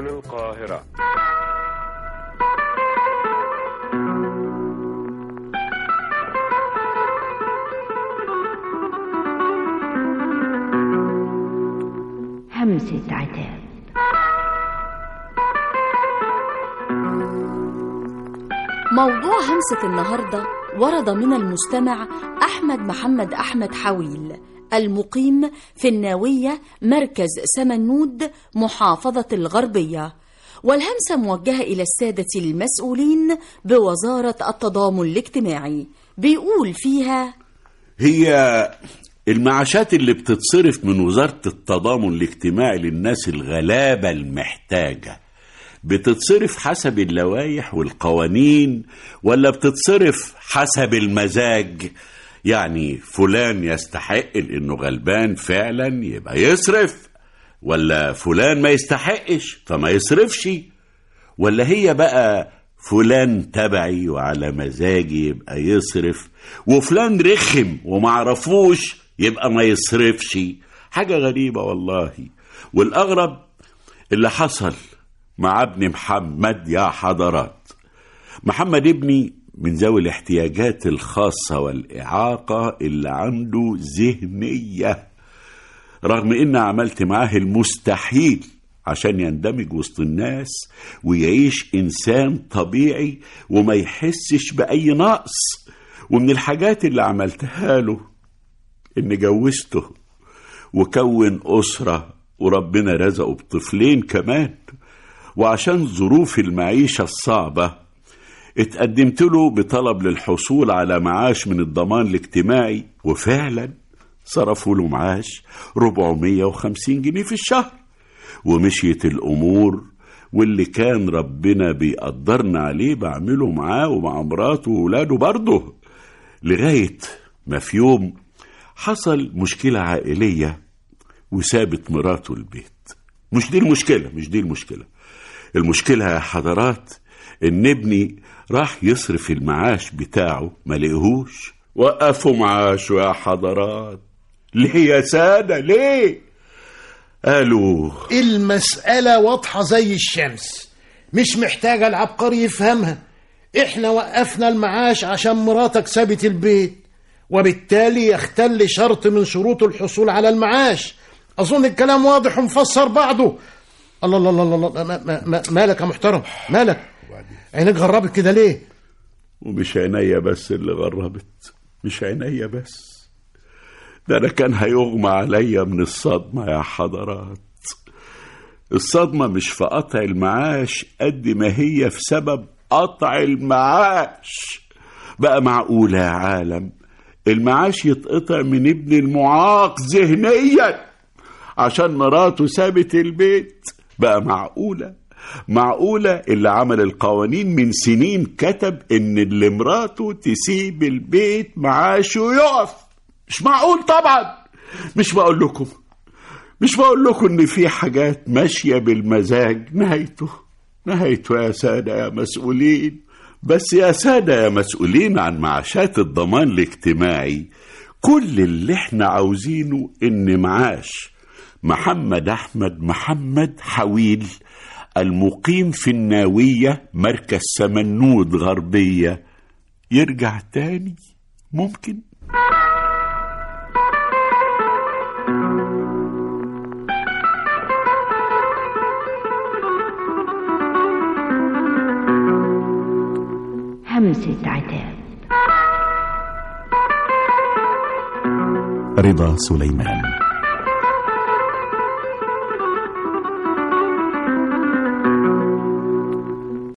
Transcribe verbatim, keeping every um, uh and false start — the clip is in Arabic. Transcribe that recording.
القاهرة. همسة عتاب. موضوع همسة النهاردة ورد من المستمع أحمد محمد أحمد حويل، المقيم في الناوية مركز سمنود محافظة الغربية، والهمسة موجهة إلى السادة المسؤولين بوزارة التضامن الاجتماعي. بيقول فيها: هي المعاشات اللي بتتصرف من وزارة التضامن الاجتماعي للناس الغلابة المحتاجة بتتصرف حسب اللوائح والقوانين ولا بتتصرف حسب المزاج؟ يعني فلان يستحق لأنه غلبان فعلا يبقى يصرف، ولا فلان ما يستحقش فما يصرفش، ولا هي بقى فلان تبعي وعلى مزاجي يبقى يصرف، وفلان رخم ومعرفوش يبقى ما يصرفش؟ حاجة غريبة والله. والأغرب اللي حصل مع ابن محمد يا حضرات. محمد ابني من ذوي الاحتياجات الخاصة والإعاقة اللي عنده ذهنية، رغم إن عملت معاه المستحيل عشان يندمج وسط الناس ويعيش إنسان طبيعي وما يحسش بأي نقص. ومن الحاجات اللي عملتها له إن جوزته وكون أسرة وربنا رزقه بطفلين كمان، وعشان ظروف المعيشة الصعبة اتقدمت له بطلب للحصول على معاش من الضمان الاجتماعي، وفعلا صرفوا له معاش أربعمية وخمسين جنيه في الشهر، ومشيت الأمور. واللي كان ربنا بيقدرنا عليه بعمله معاه ومع مراته وولاده برضه، لغاية ما في يوم حصل مشكلة عائلية وسابت مراته البيت. مش دي المشكلة مش دي المشكلة المشكلة يا حضرات ان ابني راح يصرف المعاش بتاعه ما لقيهوش. وقفوا معاشه يا حضرات. ليه يا سادة ليه؟ قالوا المسألة واضحة زي الشمس، مش محتاجة العبقري يفهمها. احنا وقفنا المعاش عشان مراتك سابت البيت، وبالتالي يختل شرط من شروط الحصول على المعاش. اظن الكلام واضح ومفسر بعضه. الله الله الله الله ما ما ما مالك يا محترم؟ مالك عينك غربت كده ليه؟ ومش عينيا بس اللي غربت، مش عينيا بس، ده انا كان هيغمى عليا من الصدمة يا حضرات. الصدمة مش في قطع المعاش قد ما هي في سبب قطع المعاش. بقى معقولة يا عالم المعاش يتقطع من ابن المعاق ذهنيا عشان مراته سابت البيت؟ بقى معقولة معقولة اللي عمل القوانين من سنين كتب ان اللي مراته تسيب البيت معاشه يقف؟ مش معقول طبعا. مش بقول لكم مش بقول لكم ان في حاجات ماشية بالمزاج نهايته نهايته يا سادة يا مسؤولين. بس يا سادة يا مسؤولين عن معاشات الضمان الاجتماعي، كل اللي احنا عاوزينه ان معاش محمد أحمد محمد حويل المقيم في الناوية مركز سمنود غربية يرجع تاني. ممكن؟ همسة عتاب. رضا سليمان.